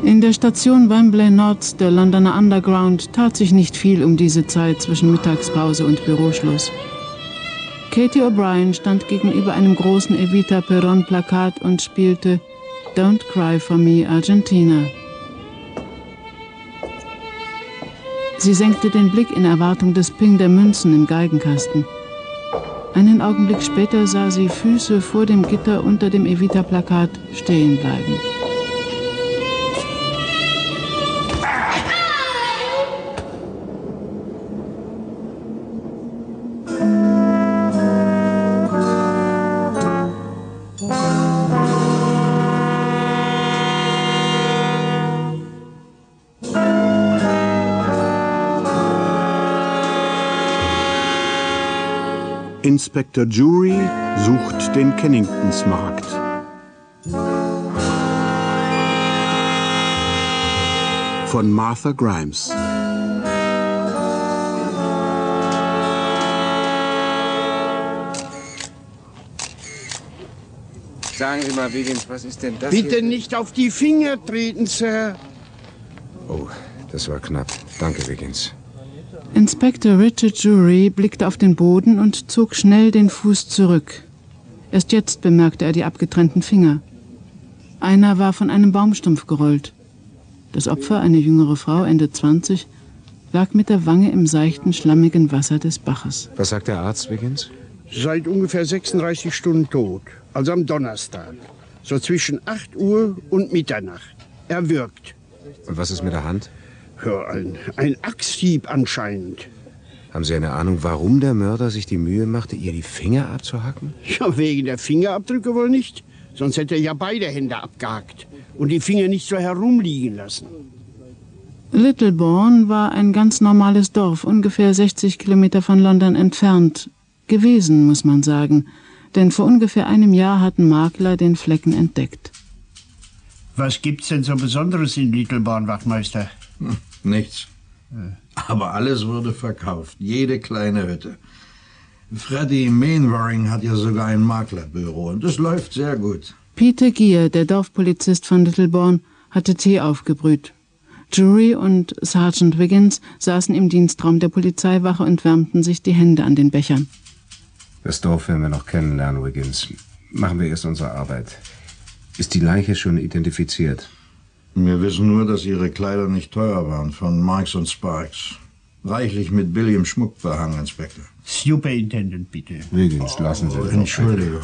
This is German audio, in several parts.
In der Station Wembley North der Londoner Underground tat sich nicht viel um diese Zeit zwischen Mittagspause und Büroschluss. Katie O'Brien stand gegenüber einem großen Evita Peron-Plakat und spielte Don't Cry for Me, Argentina. Sie senkte den Blick in Erwartung des Ping der Münzen im Geigenkasten. Einen Augenblick später sah sie Füße vor dem Gitter unter dem Evita-Plakat stehen bleiben. Inspektor Jury sucht den Kenningtonsmarkt. Von Martha Grimes. Sagen Sie mal, Wiggins, was ist denn das Bitte hier? nicht auf die Finger treten, Sir. Oh, das war knapp. Danke, Wiggins. Inspektor Richard Jury blickte auf den Boden und zog schnell den Fuß zurück. Erst jetzt bemerkte er die abgetrennten Finger. Einer war von einem Baumstumpf gerollt. Das Opfer, eine jüngere Frau, Ende 20, lag mit der Wange im seichten, schlammigen Wasser des Baches. Was sagt der Arzt, Wiggins? Seit ungefähr 36 Stunden tot. Also am Donnerstag. So zwischen 8 Uhr und Mitternacht. Er wirkt. Und was ist mit der Hand? Ja, ein Axthieb anscheinend. Haben Sie eine Ahnung, warum der Mörder sich die Mühe machte, ihr die Finger abzuhacken? Ja, wegen der Fingerabdrücke wohl nicht. Sonst hätte er ja beide Hände abgehackt und die Finger nicht so herumliegen lassen. Littlebourne war ein ganz normales Dorf, ungefähr 60 Kilometer von London entfernt. Gewesen, muss man sagen. Denn vor ungefähr einem Jahr hatten Makler den Flecken entdeckt. Was gibt's denn so Besonderes in Littlebourne, Wachtmeister? Nichts. Aber alles wurde verkauft. Jede kleine Hütte. Freddy Mainwaring hat ja sogar ein Maklerbüro und das läuft sehr gut. Peter Gier, der Dorfpolizist von Littlebourne, hatte Tee aufgebrüht. Jury und Sergeant Wiggins saßen im Dienstraum der Polizeiwache und wärmten sich die Hände an den Bechern. Das Dorf werden wir noch kennenlernen, Wiggins. Machen wir erst unsere Arbeit. Ist die Leiche schon identifiziert? Wir wissen nur, dass ihre Kleider nicht teuer waren, von Marks und Sparks. Reichlich mit billigem Schmuck behangen, Inspektor. Superintendent, bitte. Wiggins, lassen Sie das. Entschuldigung.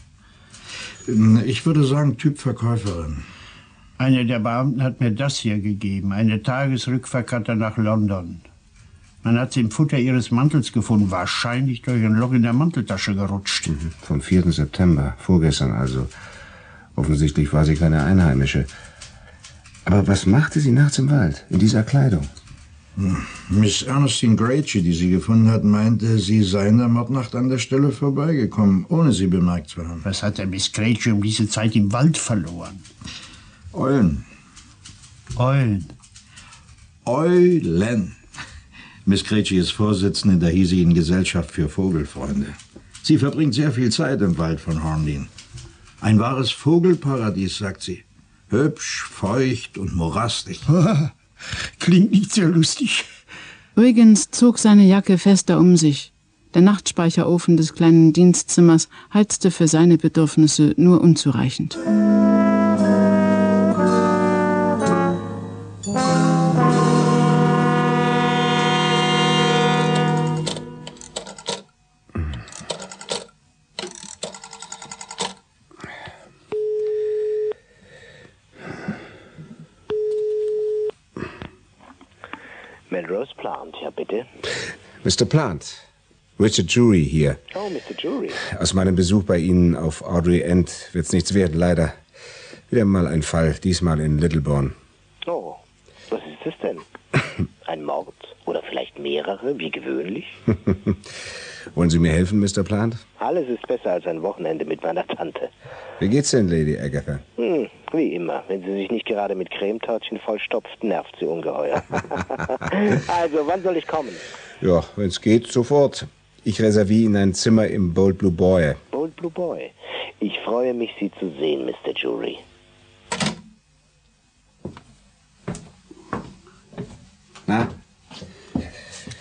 Ich würde sagen, Typ Verkäuferin. Einer der Beamten hat mir das hier gegeben, eine Tagesrückfahrkarte nach London. Man hat sie im Futter ihres Mantels gefunden, wahrscheinlich durch ein Loch in der Manteltasche gerutscht. Vom 4. September, vorgestern also. Offensichtlich war sie keine Einheimische. Aber was machte sie nachts im Wald, in dieser Kleidung? Miss Ernestine Gracey, die sie gefunden hat, meinte, sie sei in der Mordnacht an der Stelle vorbeigekommen, ohne sie bemerkt zu haben. Was hat der Miss Gracey um diese Zeit im Wald verloren? Eulen. Eulen. Eulen. Miss Gracey ist Vorsitzende der hiesigen Gesellschaft für Vogelfreunde. Sie verbringt sehr viel Zeit im Wald von Horndean. Ein wahres Vogelparadies, sagt sie. Hübsch, feucht und morastig. Klingt nicht sehr lustig. Wiggins zog seine Jacke fester um sich. Der Nachtspeicherofen des kleinen Dienstzimmers heizte für seine Bedürfnisse nur unzureichend. Melrose Plant, ja bitte. Mr. Plant, Richard Jury hier. Oh, Mr. Jury. Aus meinem Besuch bei Ihnen auf Audrey End wird's nichts werden, leider. Wieder mal ein Fall, diesmal in Littlebourne. Oh, was ist das denn? Ein Mord? Oder vielleicht mehrere, wie gewöhnlich? Wollen Sie mir helfen, Mr. Plant? Alles ist besser als ein Wochenende mit meiner Tante. Wie geht's denn, Lady Agatha? Wie immer. Wenn sie sich nicht gerade mit Cremetörtchen vollstopft, nervt sie ungeheuer. Also, wann soll ich kommen? Ja, wenn's geht, sofort. Ich reserviere Ihnen ein Zimmer im Bold Blue Boy. Bold Blue Boy. Ich freue mich, Sie zu sehen, Mr. Jury.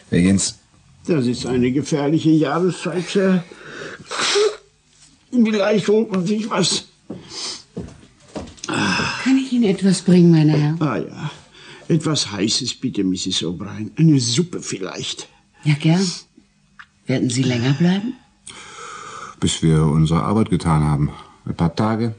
Herr Jens. Das ist eine gefährliche Jahreszeit, Sir. Vielleicht holt man sich was. Kann ich Ihnen etwas bringen, meine Herren? Ah ja, etwas Heißes bitte, Mrs. O'Brien. Eine Suppe vielleicht. Ja, gern. Werden Sie länger bleiben? Bis wir unsere Arbeit getan haben. Ein paar Tage.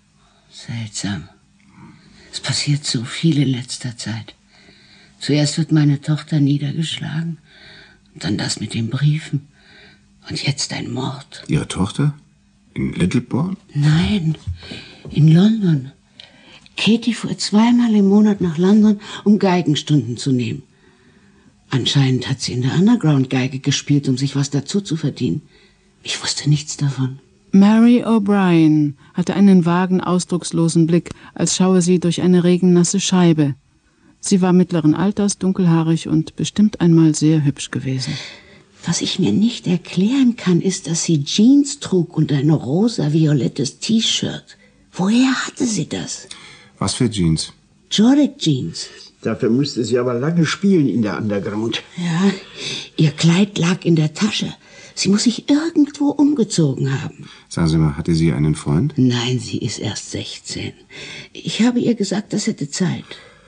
Seltsam. Es passiert so viel in letzter Zeit. Zuerst wird meine Tochter niedergeschlagen, und dann das mit den Briefen. Und jetzt ein Mord. Ihre Tochter? In Littlebourne? Nein, in London. Katie fuhr 2-mal im Monat nach London, um Geigenstunden zu nehmen. Anscheinend hat sie in der Underground-Geige gespielt, um sich was dazu zu verdienen. Ich wusste nichts davon. Mary O'Brien hatte einen vagen, ausdruckslosen Blick, als schaue sie durch eine regennasse Scheibe. Sie war mittleren Alters, dunkelhaarig und bestimmt einmal sehr hübsch gewesen. Was ich mir nicht erklären kann, ist, dass sie Jeans trug und ein rosa-violettes T-Shirt. Woher hatte sie das? Was für Jeans? Jordan Jeans. Dafür musste sie aber lange spielen in der Underground. Ja, ihr Kleid lag in der Tasche. Sie muss sich irgendwo umgezogen haben. Sagen Sie mal, hatte sie einen Freund? Nein, sie ist erst 16. Ich habe ihr gesagt, das hätte Zeit.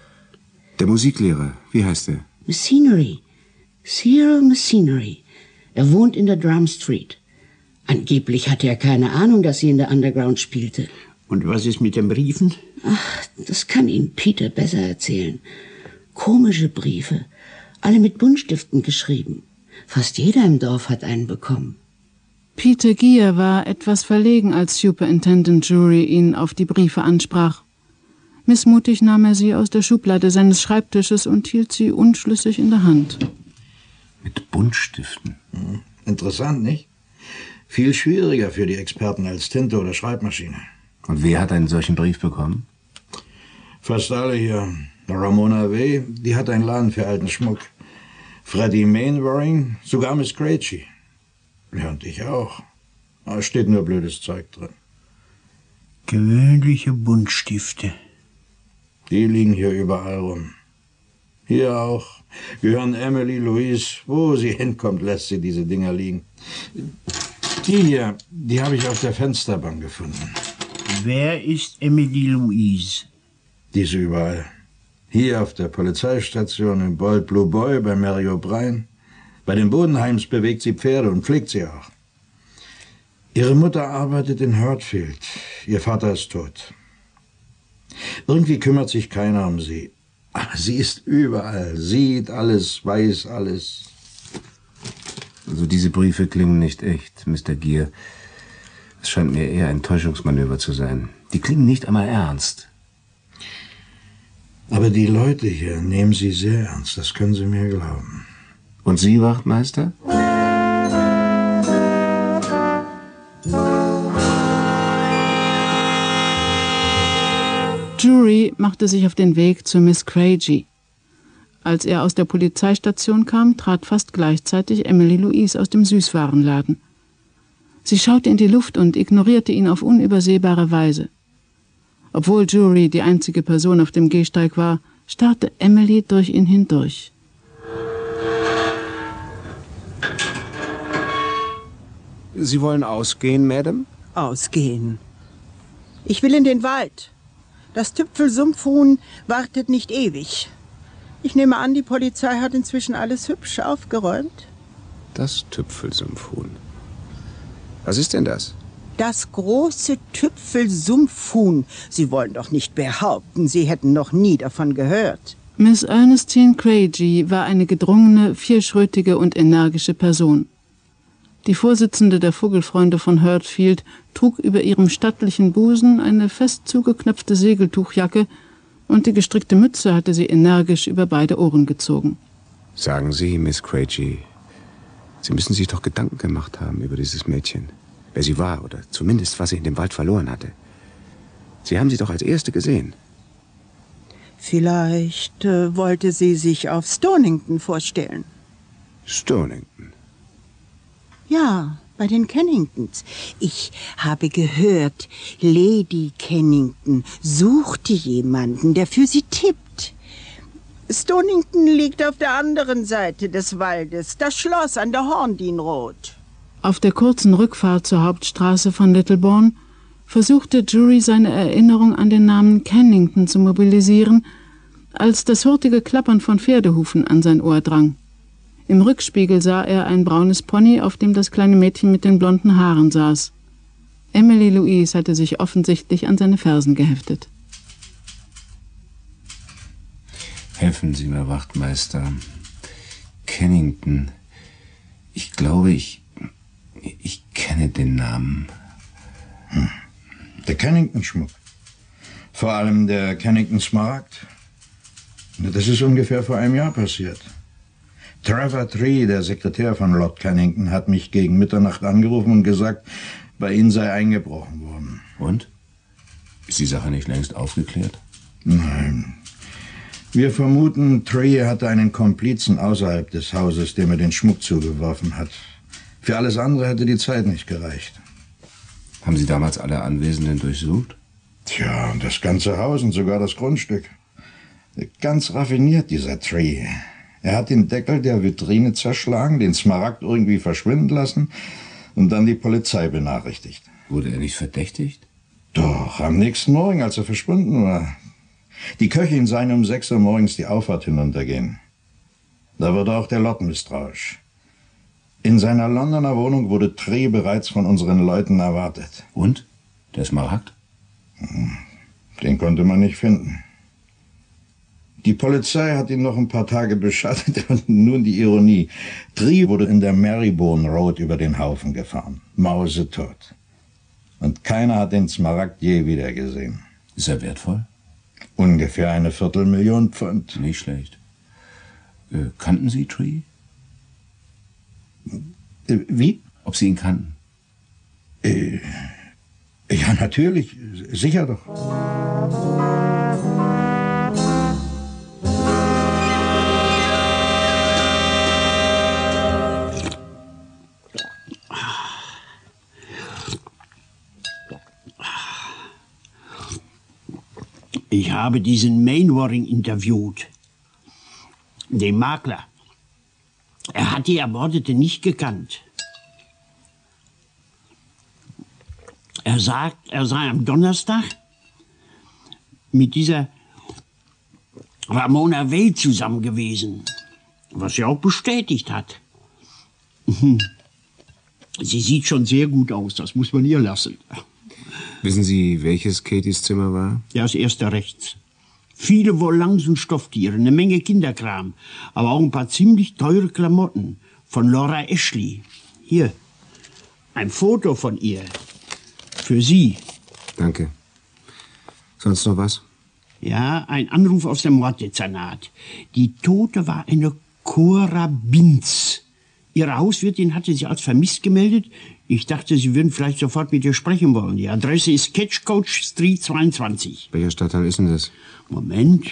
Der Musiklehrer, wie heißt er? Machinery. Cyril Machinery. Er wohnt in der Drum Street. Angeblich hatte er keine Ahnung, dass sie in der Underground spielte. Und was ist mit den Briefen? Ach, das kann Ihnen Peter besser erzählen. Komische Briefe, alle mit Buntstiften geschrieben. Fast jeder im Dorf hat einen bekommen. Peter Gier war etwas verlegen, als Superintendent Jury ihn auf die Briefe ansprach. Missmutig nahm er sie aus der Schublade seines Schreibtisches und hielt sie unschlüssig in der Hand. Mit Buntstiften? Interessant, nicht? Viel schwieriger für die Experten als Tinte oder Schreibmaschine. Und wer hat einen solchen Brief bekommen? Fast alle hier. Ramona Way, die hat einen Laden für alten Schmuck. Freddie Mainwaring, sogar Miss Creachy. Ja, und ich auch. Da steht nur blödes Zeug drin. Gewöhnliche Buntstifte. Die liegen hier überall rum. Hier auch. Gehören Emily Louise. Wo sie hinkommt, lässt sie diese Dinger liegen. Die hier, die habe ich auf der Fensterbank gefunden. Wer ist Emily Louise? Die ist überall. Hier auf der Polizeistation in Bold Blue Boy bei Mary O'Brien. Bei den Bodenheims bewegt sie Pferde und pflegt sie auch. Ihre Mutter arbeitet in Hurtfield. Ihr Vater ist tot. Irgendwie kümmert sich keiner um sie. Aber sie ist überall, sieht alles, weiß alles. Also diese Briefe klingen nicht echt, Mr. Gier. Es scheint mir eher ein Täuschungsmanöver zu sein. Die klingen nicht einmal ernst. Aber die Leute hier nehmen sie sehr ernst, das können Sie mir glauben. Und Sie, Wachtmeister? Jury machte sich auf den Weg zu Miss Creachy. Als er aus der Polizeistation kam, trat fast gleichzeitig Emily Louise aus dem Süßwarenladen. Sie schaute in die Luft und ignorierte ihn auf unübersehbare Weise. Obwohl Jury die einzige Person auf dem Gehsteig war, starrte Emily durch ihn hindurch. Sie wollen ausgehen, Madame? Ausgehen. Ich will in den Wald. Das Tüpfelsumpfhuhn wartet nicht ewig. Ich nehme an, die Polizei hat inzwischen alles hübsch aufgeräumt. Das Tüpfelsumpfhuhn. Was ist denn das? Das große Tüpfelsumpfhuhn. Sie wollen doch nicht behaupten, Sie hätten noch nie davon gehört. Miss Ernestine Creachy war eine gedrungene, vierschrötige und energische Person. Die Vorsitzende der Vogelfreunde von Hurtfield trug über ihrem stattlichen Busen eine fest zugeknöpfte Segeltuchjacke und die gestrickte Mütze hatte sie energisch über beide Ohren gezogen. Sagen Sie, Miss Creachy, Sie müssen sich doch Gedanken gemacht haben über dieses Mädchen. Wer sie war oder zumindest, was sie in dem Wald verloren hatte. Sie haben sie doch als Erste gesehen. Vielleicht wollte sie sich auf Stonington vorstellen. Stonington? Ja, bei den Kenningtons. Ich habe gehört, Lady Kennington suchte jemanden, der für sie tippt. Stonington liegt auf der anderen Seite des Waldes, das Schloss an der Horndene Road. Auf der kurzen Rückfahrt zur Hauptstraße von Littlebourne versuchte Drury seine Erinnerung an den Namen Kennington zu mobilisieren, als das hurtige Klappern von Pferdehufen an sein Ohr drang. Im Rückspiegel sah er ein braunes Pony, auf dem das kleine Mädchen mit den blonden Haaren saß. Emily Louise hatte sich offensichtlich an seine Fersen geheftet. Helfen Sie mir, Wachtmeister. Kennington. Ich glaube, ich kenne den Namen. Der Kennington-Schmuck. Vor allem der Kennington-Smaragd. Das ist ungefähr vor einem Jahr passiert. Trevor Tree, der Sekretär von Lord Kennington, hat mich gegen Mitternacht angerufen und gesagt, bei Ihnen sei eingebrochen worden. Und? Ist die Sache nicht längst aufgeklärt? Nein. Wir vermuten, Tree hatte einen Komplizen außerhalb des Hauses, dem er den Schmuck zugeworfen hat. Für alles andere hätte die Zeit nicht gereicht. Haben Sie damals alle Anwesenden durchsucht? Tja, das ganze Haus und sogar das Grundstück. Ganz raffiniert, dieser Tree. Er hat den Deckel der Vitrine zerschlagen, den Smaragd irgendwie verschwinden lassen und dann die Polizei benachrichtigt. Wurde er nicht verdächtigt? Doch, am nächsten Morgen, als er verschwunden war. Die Köchin sah ihn um 6 Uhr morgens die Auffahrt hinuntergehen. Da wurde auch der Lord misstrauisch. In seiner Londoner Wohnung wurde Tree bereits von unseren Leuten erwartet. Und? Der Smaragd? Den konnte man nicht finden. Die Polizei hat ihn noch ein paar Tage beschattet und nun die Ironie. Tree wurde in der Marylebone Road über den Haufen gefahren. Mausetot. Und keiner hat den Smaragd je wiedergesehen. Ist er wertvoll? Ungefähr eine Viertelmillion Pfund. Nicht schlecht. Kannten Sie Tree? Wie? Ob Sie ihn kannten? Ja, natürlich. Sicher doch. Ich habe diesen Mainwaring interviewt, den Makler. Er hat die Ermordete nicht gekannt. Er sagt, er sei am Donnerstag mit dieser Ramona Wade zusammen gewesen, was sie auch bestätigt hat. Sie sieht schon sehr gut aus, das muss man ihr lassen. Wissen Sie, welches Katies Zimmer war? Ja, das erste rechts. Viele Volants und Stofftiere, eine Menge Kinderkram, aber auch ein paar ziemlich teure Klamotten von Laura Ashley. Hier, ein Foto von ihr. Für Sie. Danke. Sonst noch was? Ja, ein Anruf aus dem Morddezernat. Die Tote war eine Cora Binz. Ihre Hauswirtin hatte sie als vermisst gemeldet. Ich dachte, Sie würden vielleicht sofort mit ihr sprechen wollen. Die Adresse ist Ketchcoach Street 22. Welcher Stadtteil ist denn das? Moment.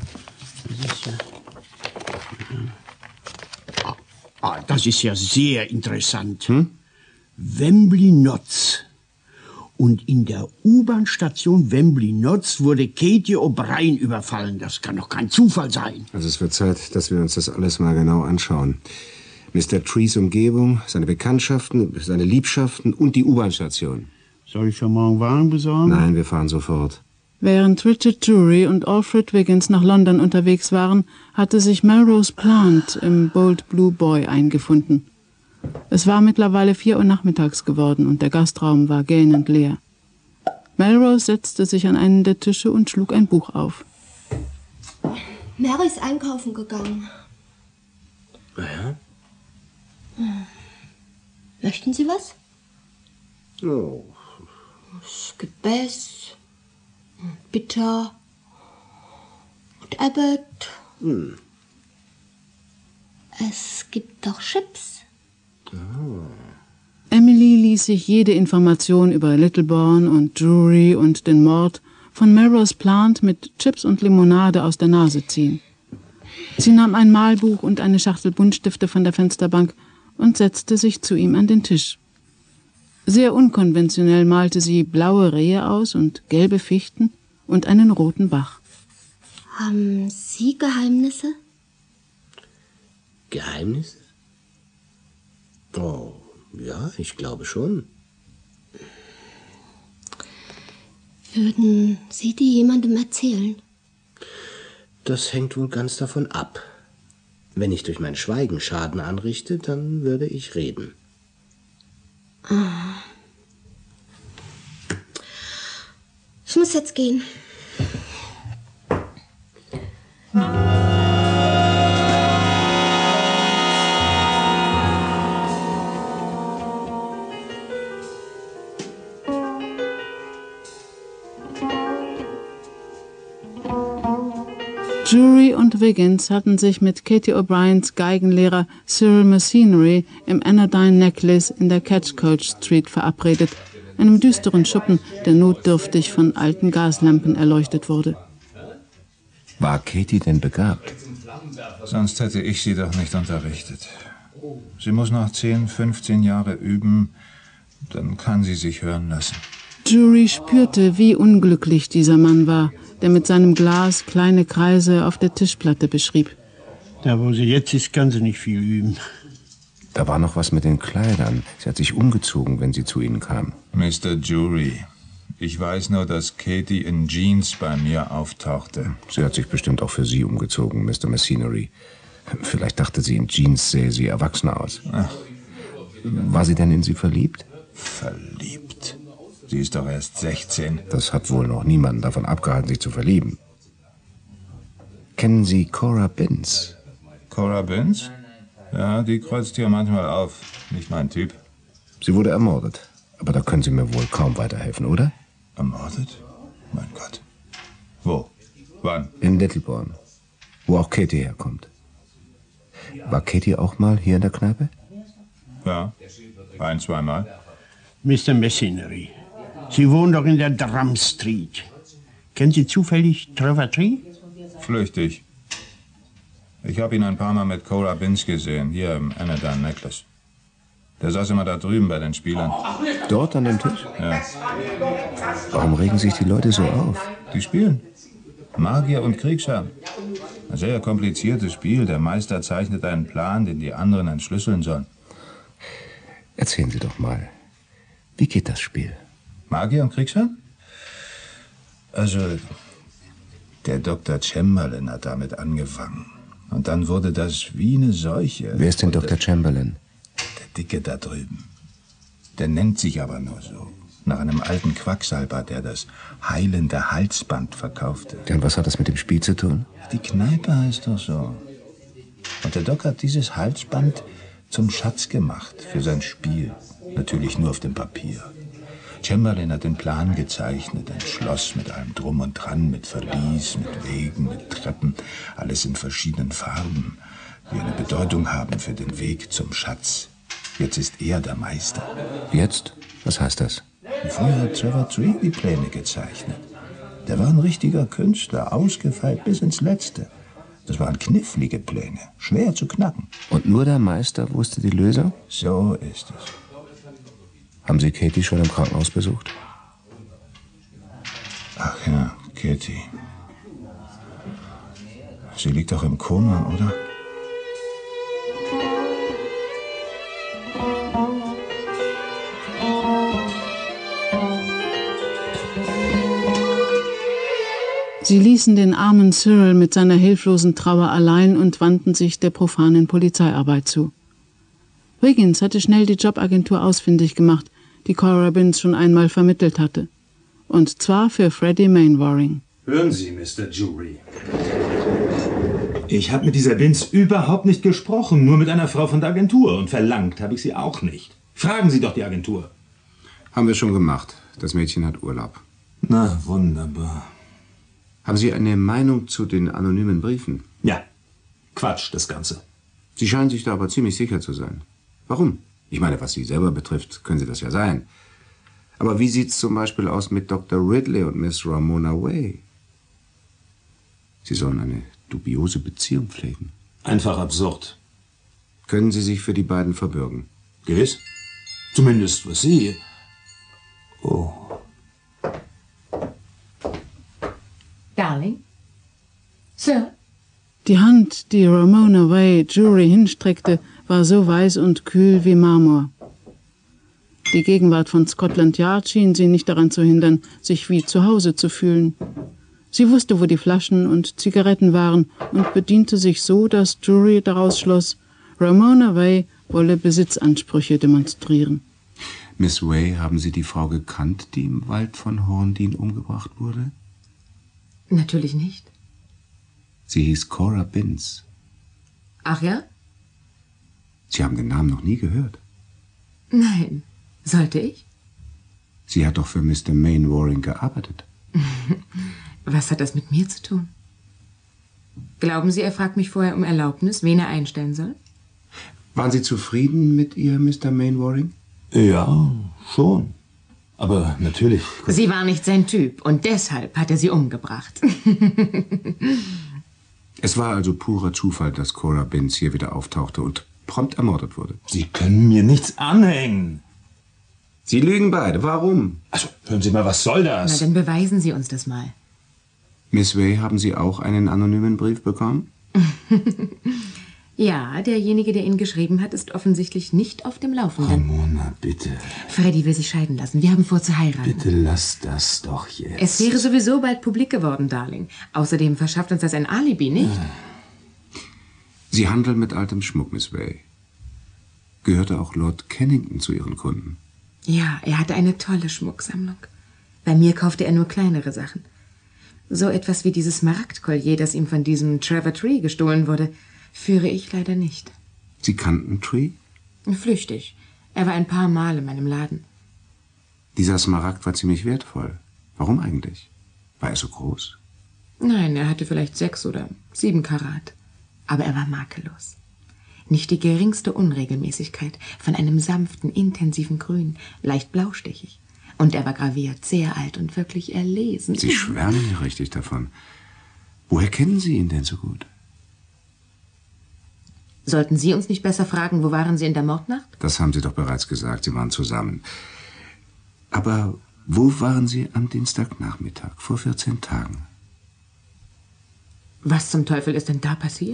Das ist ja sehr interessant. Wembley Notts. Und in der U-Bahn-Station Wembley Notts wurde Katie O'Brien überfallen. Das kann doch kein Zufall sein. Also es wird Zeit, dass wir uns das alles mal genau anschauen. Mr. Trees Umgebung, seine Bekanntschaften, seine Liebschaften und die U-Bahn-Station. Soll ich schon morgen Wagen besorgen? Nein, wir fahren sofort. Während Richard Drury und Alfred Wiggins nach London unterwegs waren, hatte sich Melrose Plant im Bold Blue Boy eingefunden. Es war mittlerweile 4 Uhr nachmittags geworden und der Gastraum war gähnend leer. Melrose setzte sich an einen der Tische und schlug ein Buch auf. Mary ist einkaufen gegangen. Ja? Möchten Sie was? Oh. Gebäß, Bitter und Abbott. Es gibt doch Chips. Emily ließ sich jede Information über Littlebourne und Drury und den Mord von Melrose Plant mit Chips und Limonade aus der Nase ziehen. Sie nahm ein Malbuch und eine Schachtel Buntstifte von der Fensterbank und setzte sich zu ihm an den Tisch. Sehr unkonventionell malte sie blaue Rehe aus und gelbe Fichten und einen roten Bach. Haben Sie Geheimnisse? Geheimnisse? Oh, ja, ich glaube schon. Würden Sie die jemandem erzählen? Das hängt wohl ganz davon ab. Wenn ich durch mein Schweigen Schaden anrichte, dann würde ich reden. Ich muss jetzt gehen. Jury und Wiggins hatten sich mit Katie O'Briens Geigenlehrer Cyril Machinery im Anodyne Necklace in der Catchcoach Street verabredet, einem düsteren Schuppen, der notdürftig von alten Gaslampen erleuchtet wurde. War Katie denn begabt? Sonst hätte ich sie doch nicht unterrichtet. Sie muss noch 10, 15 Jahre üben, dann kann sie sich hören lassen. Jury spürte, wie unglücklich dieser Mann war, der mit seinem Glas kleine Kreise auf der Tischplatte beschrieb. Da, wo sie jetzt ist, kann sie nicht viel üben. Da war noch was mit den Kleidern. Sie hat sich umgezogen, wenn sie zu Ihnen kam. Mr. Jury, ich weiß nur, dass Katie in Jeans bei mir auftauchte. Sie hat sich bestimmt auch für Sie umgezogen, Mr. Machinery. Vielleicht dachte sie, in Jeans sähe sie erwachsener aus. Ach. War sie denn in Sie verliebt? Verliebt? Sie ist doch erst 16. Das hat wohl noch niemanden davon abgehalten, sich zu verlieben. Kennen Sie Cora Binns? Cora Binns? Ja, die kreuzt hier manchmal auf. Nicht mein Typ. Sie wurde ermordet. Aber da können Sie mir wohl kaum weiterhelfen, oder? Ermordet? Mein Gott. Wo? Wann? In Littlebourne, wo auch Katie herkommt. War Katie auch mal hier in der Kneipe? Ja, 1-, 2 Mal. Mr. Machinery, Sie wohnen doch in der Drum Street. Kennen Sie zufällig Trevor Tree? Flüchtig. Ich habe ihn ein paar Mal mit Cora Binns gesehen, hier im Anodyne Necklace. Der saß immer da drüben bei den Spielern. Dort an dem Tisch? Ja. Warum regen sich die Leute so auf? Die spielen. Magier und Kriegsherren. Ein sehr kompliziertes Spiel. Der Meister zeichnet einen Plan, den die anderen entschlüsseln sollen. Erzählen Sie doch mal. Wie geht das Spiel? Magier und Kriegsherren? Also, der Dr. Chamberlain hat damit angefangen. Und dann wurde das wie eine Seuche. Wer ist denn Dr. Chamberlain? Der Dicke da drüben. Der nennt sich aber nur so. Nach einem alten Quacksalber, der das heilende Halsband verkaufte. Ja, und was hat das mit dem Spiel zu tun? Die Kneipe heißt doch so. Und der Doc hat dieses Halsband zum Schatz gemacht für sein Spiel. Natürlich nur auf dem Papier. Chamberlain hat den Plan gezeichnet, ein Schloss mit allem Drum und Dran, mit Verlies, mit Wegen, mit Treppen, alles in verschiedenen Farben, die eine Bedeutung haben für den Weg zum Schatz. Jetzt ist er der Meister. Jetzt? Was heißt das? Früher hat Trevor Tree die Pläne gezeichnet. Der war ein richtiger Künstler, ausgefeilt bis ins Letzte. Das waren knifflige Pläne, schwer zu knacken. Und nur der Meister wusste die Lösung? So ist es. Haben Sie Katie schon im Krankenhaus besucht? Ach ja, Katie. Sie liegt doch im Koma, oder? Sie ließen den armen Cyril mit seiner hilflosen Trauer allein und wandten sich der profanen Polizeiarbeit zu. Wiggins hatte schnell die Jobagentur ausfindig gemacht, die Cora Binns schon einmal vermittelt hatte. Und zwar für Freddie Mainwaring. Hören Sie, Mr. Jury. Ich habe mit dieser Binns überhaupt nicht gesprochen, nur mit einer Frau von der Agentur. Und verlangt habe ich sie auch nicht. Fragen Sie doch die Agentur. Haben wir schon gemacht. Das Mädchen hat Urlaub. Na, wunderbar. Haben Sie eine Meinung zu den anonymen Briefen? Ja, Quatsch, das Ganze. Sie scheinen sich da aber ziemlich sicher zu sein. Warum? Ich meine, was Sie selber betrifft, können Sie das ja sein. Aber wie sieht's zum Beispiel aus mit Dr. Ridley und Miss Ramona Way? Sie sollen eine dubiose Beziehung pflegen. Einfach absurd. Können Sie sich für die beiden verbürgen? Gewiss. Zumindest was Sie... Oh. Darling, Sir. Die Hand, die Ramona Way Jury hinstreckte, war so weiß und kühl wie Marmor. Die Gegenwart von Scotland Yard schien sie nicht daran zu hindern, sich wie zu Hause zu fühlen. Sie wusste, wo die Flaschen und Zigaretten waren und bediente sich so, dass Jury daraus schloss, Ramona Way wolle Besitzansprüche demonstrieren. Miss Way, haben Sie die Frau gekannt, die im Wald von Horndean umgebracht wurde? Natürlich nicht. Sie hieß Cora Binns. Ach ja? Sie haben den Namen noch nie gehört. Nein. Sollte ich? Sie hat doch für Mr. Mainwaring gearbeitet. Was hat das mit mir zu tun? Glauben Sie, er fragt mich vorher um Erlaubnis, wen er einstellen soll? Waren Sie zufrieden mit ihr, Mr. Mainwaring? Ja, schon. Aber natürlich... Sie war nicht sein Typ und deshalb hat er sie umgebracht. Es war also purer Zufall, dass Cora Binns hier wieder auftauchte und prompt ermordet wurde. Sie können mir nichts anhängen. Sie lügen beide. Warum? Also, hören Sie mal, was soll das? Na, dann beweisen Sie uns das mal. Miss Way, haben Sie auch einen anonymen Brief bekommen? Ja, derjenige, der ihn geschrieben hat, ist offensichtlich nicht auf dem Laufenden. Ramona, bitte. Freddy will sich scheiden lassen. Wir haben vor zu heiraten. Bitte lass das doch jetzt. Es wäre sowieso bald publik geworden, Darling. Außerdem verschafft uns das ein Alibi, nicht? Sie handeln mit altem Schmuck, Miss Way. Gehörte auch Lord Kennington zu Ihren Kunden? Ja, er hatte eine tolle Schmucksammlung. Bei mir kaufte er nur kleinere Sachen. So etwas wie dieses Smaragdkollier, das ihm von diesem Trevor Tree gestohlen wurde, führe ich leider nicht. Sie kannten Tree? Flüchtig. Er war ein paar Mal in meinem Laden. Dieser Smaragd war ziemlich wertvoll. Warum eigentlich? War er so groß? Nein, er hatte vielleicht 6 oder 7 Karat. Aber er war makellos. Nicht die geringste Unregelmäßigkeit, von einem sanften, intensiven Grün, leicht blaustichig. Und er war graviert, sehr alt und wirklich erlesen. Sie schwärmen ja richtig davon. Woher kennen Sie ihn denn so gut? Sollten Sie uns nicht besser fragen, wo waren Sie in der Mordnacht? Das haben Sie doch bereits gesagt, Sie waren zusammen. Aber wo waren Sie am Dienstagnachmittag, vor 14 Tagen? Was zum Teufel ist denn da passiert?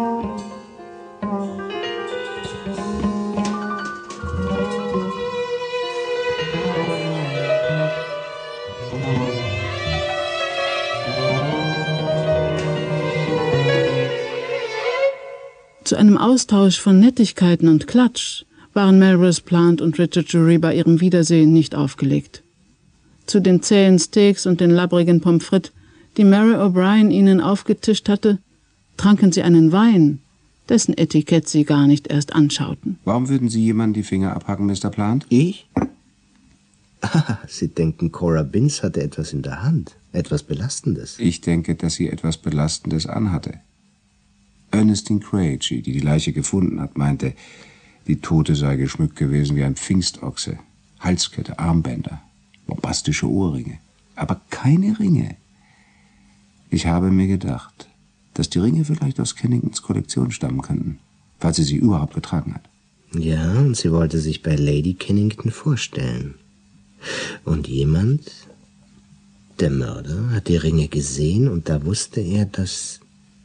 Zu einem Austausch von Nettigkeiten und Klatsch waren Melrose Plant und Richard Jury bei ihrem Wiedersehen nicht aufgelegt. Zu den zähen Steaks und den labbrigen Pommes frites, die Mary O'Brien ihnen aufgetischt hatte, tranken sie einen Wein, dessen Etikett sie gar nicht erst anschauten. Warum würden Sie jemandem die Finger abhacken, Mr. Plant? Ich? Sie denken, Cora Binns hatte etwas in der Hand, etwas Belastendes. Ich denke, dass sie etwas Belastendes anhatte. Ernestine Craigie, die die Leiche gefunden hat, meinte, die Tote sei geschmückt gewesen wie ein Pfingstochse. Halskette, Armbänder, bombastische Ohrringe, aber keine Ringe. Ich habe mir gedacht, dass die Ringe vielleicht aus Kenningtons Kollektion stammen könnten, falls sie überhaupt getragen hat. Ja, und sie wollte sich bei Lady Kennington vorstellen. Und jemand, der Mörder, hat die Ringe gesehen und da wusste er, dass...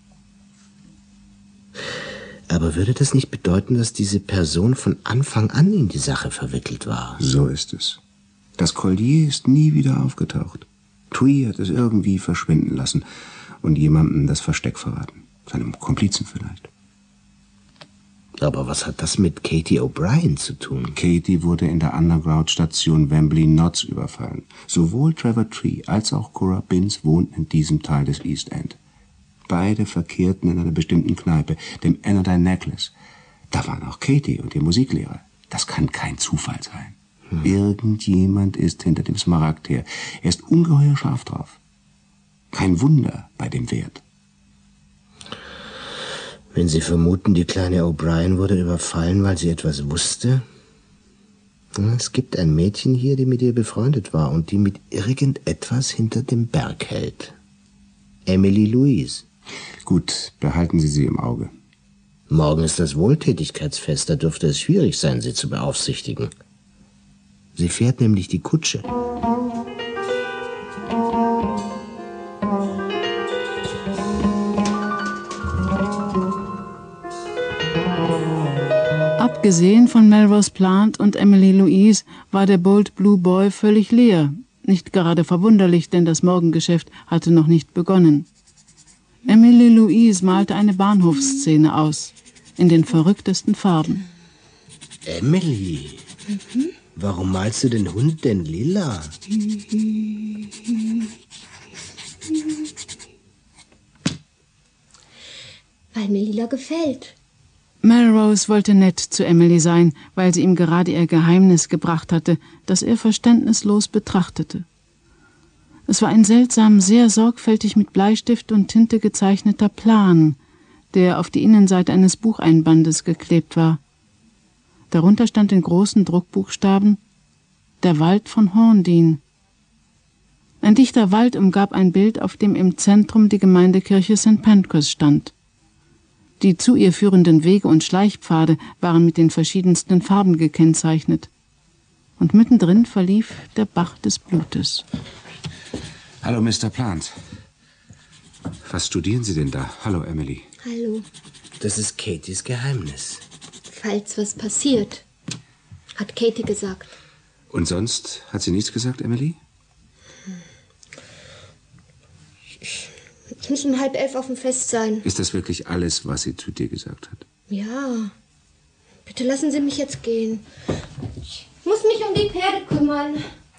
Aber würde das nicht bedeuten, dass diese Person von Anfang an in die Sache verwickelt war? So ist es. Das Collier ist nie wieder aufgetaucht. Tree hat es irgendwie verschwinden lassen und jemandem das Versteck verraten. Seinem Komplizen vielleicht. Aber was hat das mit Katie O'Brien zu tun? Katie wurde in der Underground-Station Wembley Knotts überfallen. Sowohl Trevor Tree als auch Cora Binns wohnten in diesem Teil des East End. Beide verkehrten in einer bestimmten Kneipe, dem Anodyne Necklace. Da waren auch Katie und ihr Musiklehrer. Das kann kein Zufall sein. Irgendjemand ist hinter dem Smaragd her. Er ist ungeheuer scharf drauf. Kein Wunder bei dem Wert. Wenn Sie vermuten, die kleine O'Brien wurde überfallen, weil sie etwas wusste? Es gibt ein Mädchen hier, die mit ihr befreundet war und die mit irgendetwas hinter dem Berg hält. Emily Louise. Gut, behalten Sie sie im Auge. Morgen ist das Wohltätigkeitsfest, da dürfte es schwierig sein, sie zu beaufsichtigen. Sie fährt nämlich die Kutsche. Abgesehen von Melrose Plant und Emily Louise war der Bold Blue Boy völlig leer. Nicht gerade verwunderlich, denn das Morgengeschäft hatte noch nicht begonnen. Emily Louise malte eine Bahnhofsszene aus, in den verrücktesten Farben. Emily, warum malst du den Hund denn lila? Weil mir lila gefällt. Melrose wollte nett zu Emily sein, weil sie ihm gerade ihr Geheimnis gebracht hatte, das er verständnislos betrachtete. Es war ein seltsam, sehr sorgfältig mit Bleistift und Tinte gezeichneter Plan, der auf die Innenseite eines Bucheinbandes geklebt war. Darunter stand in großen Druckbuchstaben »Der Wald von Horndin«. Ein dichter Wald umgab ein Bild, auf dem im Zentrum die Gemeindekirche St. Pancras stand. Die zu ihr führenden Wege und Schleichpfade waren mit den verschiedensten Farben gekennzeichnet. Und mittendrin verlief der Bach des Blutes. Hallo, Mr. Plant. Was studieren Sie denn da? Hallo, Emily. Hallo. Das ist Katies Geheimnis. Falls was passiert, hat Katie gesagt. Und sonst hat sie nichts gesagt, Emily? Ich muss um 10:30 auf dem Fest sein. Ist das wirklich alles, was sie zu dir gesagt hat? Ja. Bitte lassen Sie mich jetzt gehen. Ich muss mich um die Pferde kümmern.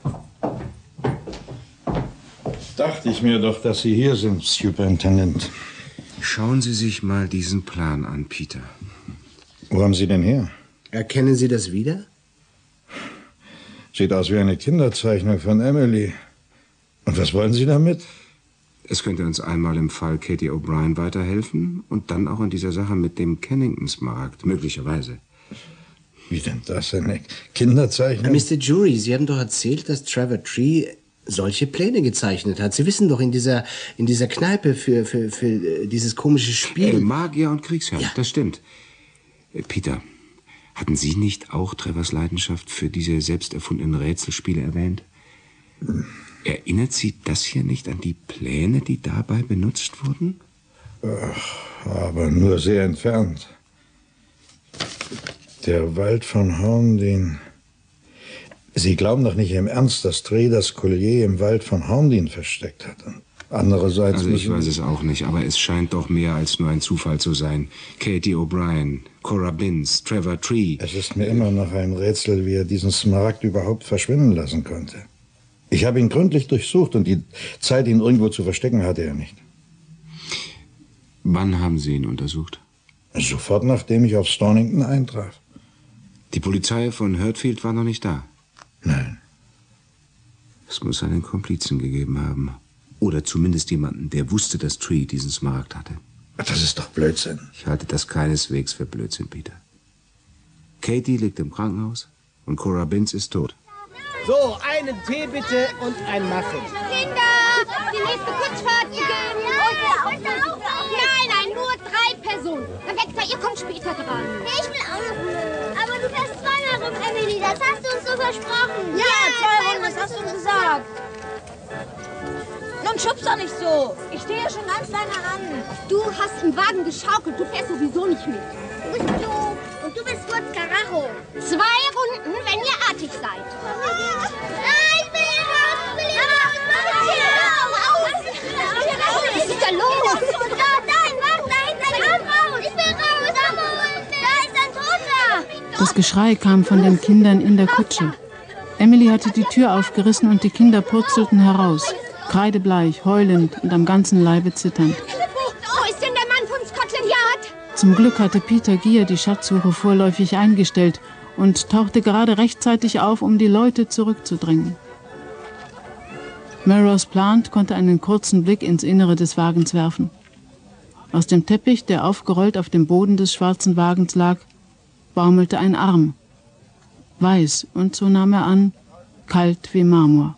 Dachte ich mir doch, dass Sie hier sind, Superintendent. Schauen Sie sich mal diesen Plan an, Peter. Wo haben Sie denn her? Erkennen Sie das wieder? Sieht aus wie eine Kinderzeichnung von Emily. Und was wollen Sie damit? Es könnte uns einmal im Fall Katie O'Brien weiterhelfen und dann auch in dieser Sache mit dem Kennington-Smaragd, möglicherweise. Wie denn das, eine Kinderzeichnung? Mr. Jury, Sie haben doch erzählt, dass Trevor Tree solche Pläne gezeichnet hat. Sie wissen doch, in dieser Kneipe für dieses komische Spiel. Magier und Kriegsherr, ja. Das stimmt. Peter, hatten Sie nicht auch Trevors Leidenschaft für diese selbst erfundenen Rätselspiele erwähnt? Erinnert Sie das hier nicht an die Pläne, die dabei benutzt wurden? Ach, aber nur sehr entfernt. Der Wald von Horndin. Sie glauben doch nicht im Ernst, dass Tree das Collier im Wald von Horndin versteckt hat. Und andererseits... Also ich weiß es auch nicht, aber es scheint doch mehr als nur ein Zufall zu sein. Katie O'Brien, Cora Binns, Trevor Tree. Es ist mir immer noch ein Rätsel, wie er diesen Smaragd überhaupt verschwinden lassen konnte. Ich habe ihn gründlich durchsucht und die Zeit, ihn irgendwo zu verstecken, hatte er nicht. Wann haben Sie ihn untersucht? Sofort, nachdem ich auf Stonington eintraf. Die Polizei von Hurtfield war noch nicht da? Nein. Es muss einen Komplizen gegeben haben. Oder zumindest jemanden, der wusste, dass Tree diesen Smaragd hatte. Das ist doch Blödsinn. Ich halte das keineswegs für Blödsinn, Peter. Katie liegt im Krankenhaus und Cora Binns ist tot. So, einen Tee bitte und ein Muffin. Kinder, die nächste Kutschfahrt zu gehen. Nein, nur 3 Personen. Rebecca, ihr kommt später dran. Ich will auch noch mit. Aber du fährst zweimal rum, Emily. Das hast du uns so versprochen. Ja, 2 Runden, das hast du uns gesagt. Nun schubst doch nicht so. Ich stehe ja schon ganz nah ran. Du hast im Wagen geschaukelt. Du fährst sowieso nicht mit. Du bist doof. Und du bist Furz Karacho. 2 Runden, wenn ihr artig seid. Nein, ich will raus. Ich will raus. Was ist da los? Nein, warte, da hinten raus. Ich will raus. Da ist ein Toter. Das Geschrei kam von den Kindern in der Kutsche. Emily hatte die Tür aufgerissen und die Kinder purzelten heraus, kreidebleich, heulend und am ganzen Leibe zitternd. Wo ist denn der Mann von Scotland Yard? Zum Glück hatte Peter Gier die Schatzsuche vorläufig eingestellt und tauchte gerade rechtzeitig auf, um die Leute zurückzudrängen. Melrose Plant konnte einen kurzen Blick ins Innere des Wagens werfen. Aus dem Teppich, der aufgerollt auf dem Boden des schwarzen Wagens lag, baumelte ein Arm. Weiß und, so nahm er an, kalt wie Marmor.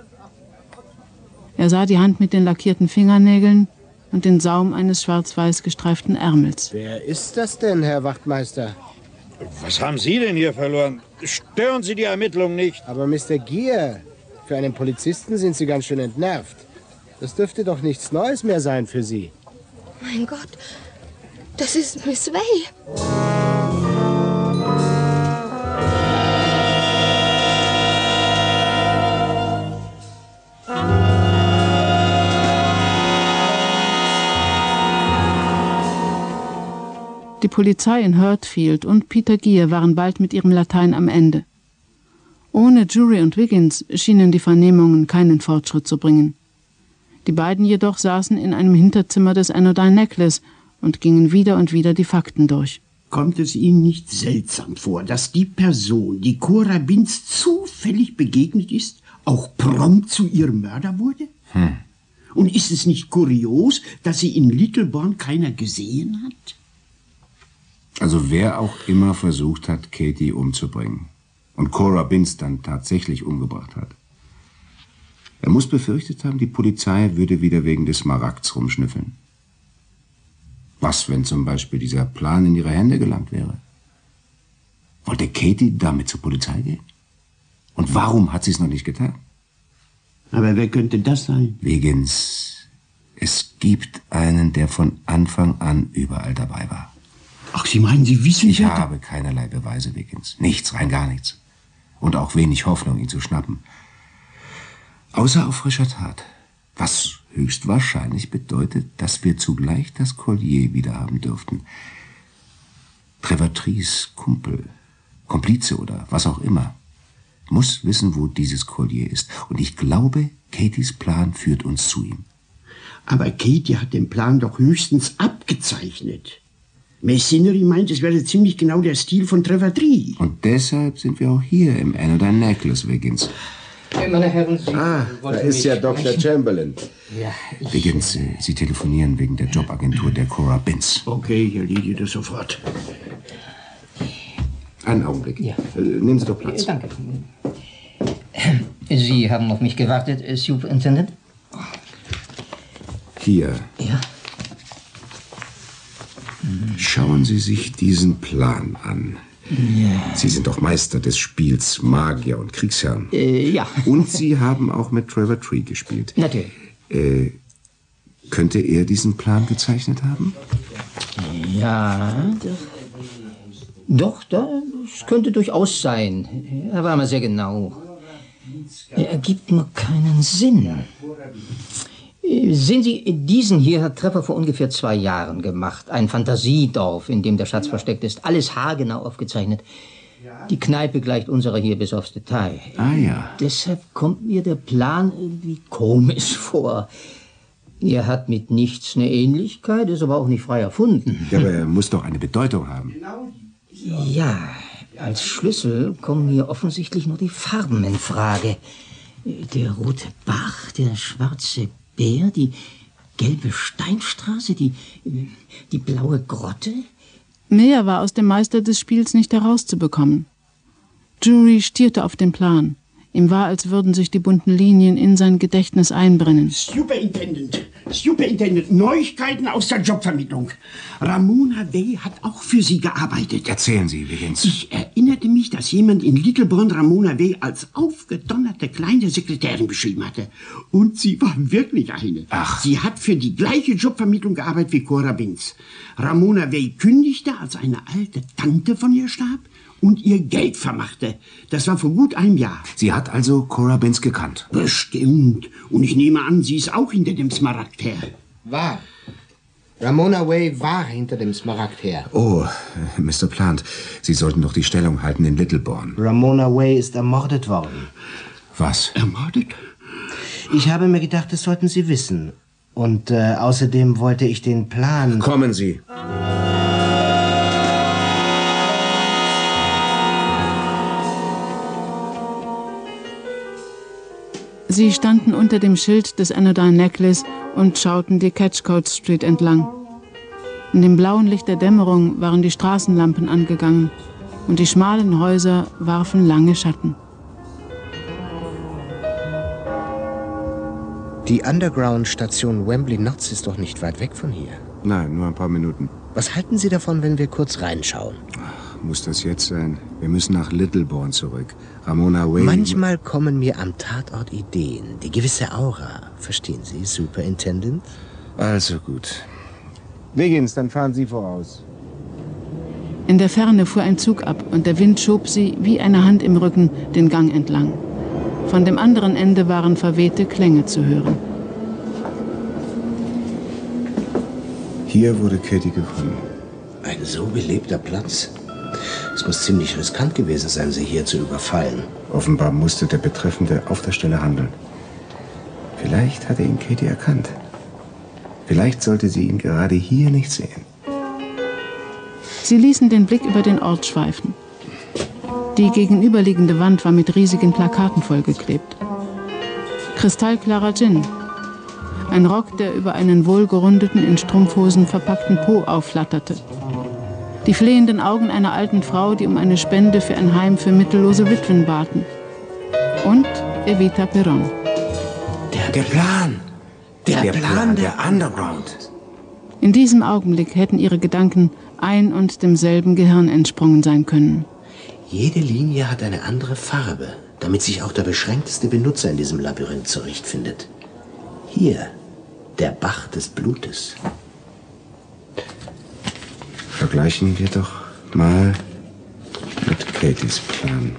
Er sah die Hand mit den lackierten Fingernägeln und den Saum eines schwarz-weiß gestreiften Ärmels. Wer ist das denn, Herr Wachtmeister? Was haben Sie denn hier verloren? Stören Sie die Ermittlung nicht. Aber Mr. Gier, für einen Polizisten sind Sie ganz schön entnervt. Das dürfte doch nichts Neues mehr sein für Sie. Mein Gott, das ist Miss Way. Die Polizei in Hurtfield und Peter Gear waren bald mit ihrem Latein am Ende. Ohne Jury und Wiggins schienen die Vernehmungen keinen Fortschritt zu bringen. Die beiden jedoch saßen in einem Hinterzimmer des Anodyne Necklace und gingen wieder und wieder die Fakten durch. Kommt es Ihnen nicht seltsam vor, dass die Person, die Cora Binns zufällig begegnet ist, auch prompt zu ihrem Mörder wurde? Und ist es nicht kurios, dass sie in Littlebourne keiner gesehen hat? Also wer auch immer versucht hat, Katie umzubringen und Cora Binns dann tatsächlich umgebracht hat. Er muss befürchtet haben, die Polizei würde wieder wegen des Smaragds rumschnüffeln. Was, wenn zum Beispiel dieser Plan in ihre Hände gelangt wäre? Wollte Katie damit zur Polizei gehen? Und warum hat sie es noch nicht getan? Aber wer könnte das sein? Wiggins. Es gibt einen, der von Anfang an überall dabei war. Ach, Sie meinen, Sie wissen... Ich habe keinerlei Beweise, Wiggins. Nichts, rein gar nichts. Und auch wenig Hoffnung, ihn zu schnappen. Außer auf frischer Tat. Was höchstwahrscheinlich bedeutet, dass wir zugleich das Collier wieder haben dürften. Trevor Trees Kumpel, Komplize oder was auch immer, muss wissen, wo dieses Collier ist. Und ich glaube, Katies Plan führt uns zu ihm. Aber Katie hat den Plan doch höchstens abgezeichnet. Machinery meint, es wäre ziemlich genau der Stil von Trevor Tree. Und deshalb sind wir auch hier im Anodyne Necklace, Wiggins. Meine Herren, Sie da ist ja Dr. Chamberlain. Ja, Wiggins, Sie telefonieren wegen der Jobagentur der Cora Binns. Okay, ich erledige das sofort. Einen Augenblick. Ja. Nehmen Sie doch Platz. Danke. Sie haben auf mich gewartet, Superintendent? Hier. Ja. Schauen Sie sich diesen Plan an. Ja. Sie sind doch Meister des Spiels, Magier und Kriegsherrn. Ja. Und Sie haben auch mit Trevor Tree gespielt. Natürlich. Könnte er diesen Plan gezeichnet haben? Ja, doch, das könnte durchaus sein. Er war mal sehr genau. Er ergibt nur keinen Sinn. Sehen Sie, diesen hier hat Trevor vor ungefähr 2 Jahren gemacht. Ein Fantasiedorf, in dem der Schatz versteckt ist. Alles haargenau aufgezeichnet. Die Kneipe gleicht unserer hier bis aufs Detail. Ah ja. Deshalb kommt mir der Plan irgendwie komisch vor. Er hat mit nichts eine Ähnlichkeit, ist aber auch nicht frei erfunden. Ja, aber er muss doch eine Bedeutung haben. Ja, als Schlüssel kommen hier offensichtlich nur die Farben in Frage. Der rote Bach, der schwarze Bär, die gelbe Steinstraße, die blaue Grotte. Mehr war aus dem Meister des Spiels nicht herauszubekommen. Jury stierte auf den Plan. Ihm war, als würden sich die bunten Linien in sein Gedächtnis einbrennen. Superintendent, Neuigkeiten aus der Jobvermittlung. Ramona Way hat auch für Sie gearbeitet. Erzählen Sie, Wiggins. Ich erinnerte mich, dass jemand in Littlebourne Ramona Way als aufgedonnerte kleine Sekretärin beschrieben hatte. Und sie war wirklich eine. Ach. Sie hat für die gleiche Jobvermittlung gearbeitet wie Cora Binns. Ramona Way kündigte, als eine alte Tante von ihr starb und ihr Geld vermachte. Das war vor gut einem Jahr. Sie hat also Cora Binns gekannt? Bestimmt. Und ich nehme an, sie ist auch hinter dem Smaragd her. War. Ramona Way war hinter dem Smaragd her. Oh, Mr. Plant, Sie sollten doch die Stellung halten in Littlebourne. Ramona Way ist ermordet worden. Was? Ermordet? Ich habe mir gedacht, das sollten Sie wissen. Und außerdem wollte ich den Plan... Kommen Sie. Sie standen unter dem Schild des Anodyne Necklace und schauten die Catchcote Street entlang. In dem blauen Licht der Dämmerung waren die Straßenlampen angegangen und die schmalen Häuser warfen lange Schatten. Die Underground-Station Wembley Notts ist doch nicht weit weg von hier. Nein, nur ein paar Minuten. Was halten Sie davon, wenn wir kurz reinschauen? Ach, muss das jetzt sein? Wir müssen nach Littlebourne zurück. Ramona Way... Manchmal kommen mir am Tatort Ideen, die gewisse Aura. Verstehen Sie, Superintendent? Also gut. Wiggins, dann fahren Sie voraus. In der Ferne fuhr ein Zug ab und der Wind schob sie wie eine Hand im Rücken den Gang entlang. Von dem anderen Ende waren verwehte Klänge zu hören. Hier wurde Katie gefunden. Ein so belebter Platz. Es muss ziemlich riskant gewesen sein, sie hier zu überfallen. Offenbar musste der Betreffende auf der Stelle handeln. Vielleicht hatte ihn Katie erkannt. Vielleicht sollte sie ihn gerade hier nicht sehen. Sie ließen den Blick über den Ort schweifen. Die gegenüberliegende Wand war mit riesigen Plakaten vollgeklebt. Kristallklarer Gin. Ein Rock, der über einen wohlgerundeten, in Strumpfhosen verpackten Po aufflatterte. Die flehenden Augen einer alten Frau, die um eine Spende für ein Heim für mittellose Witwen baten. Und Evita Peron. Der Plan! Der Plan der Underground! In diesem Augenblick hätten ihre Gedanken ein und demselben Gehirn entsprungen sein können. Jede Linie hat eine andere Farbe, damit sich auch der beschränkteste Benutzer in diesem Labyrinth zurechtfindet. Hier, der Bach des Blutes. Vergleichen wir doch mal mit Katies Plan.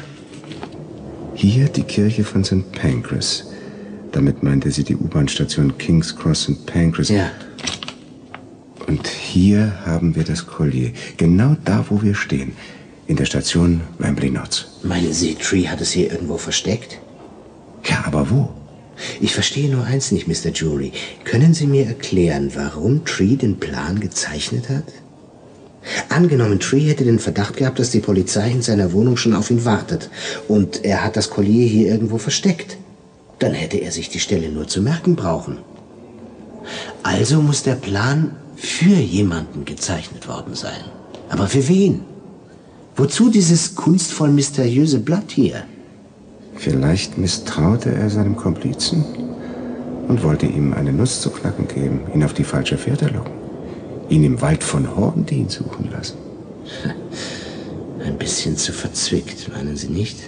Hier die Kirche von St. Pancras. Damit meinte sie die U-Bahn-Station King's Cross St. Pancras. Ja. Und hier haben wir das Collier. Genau da, wo wir stehen. In der Station Wembley Notts. Meinen Sie, Tree hat es hier irgendwo versteckt? Ja, aber wo? Ich verstehe nur eins nicht, Mr. Jury. Können Sie mir erklären, warum Tree den Plan gezeichnet hat? Angenommen, Tree hätte den Verdacht gehabt, dass die Polizei in seiner Wohnung schon auf ihn wartet. Und er hat das Collier hier irgendwo versteckt. Dann hätte er sich die Stelle nur zu merken brauchen. Also muss der Plan für jemanden gezeichnet worden sein. Aber für wen? Wozu dieses kunstvoll mysteriöse Blatt hier? Vielleicht misstraute er seinem Komplizen und wollte ihm eine Nuss zu knacken geben, ihn auf die falsche Fährte locken, ihn im Wald von Horndean suchen lassen. Ein bisschen zu verzwickt, meinen Sie nicht?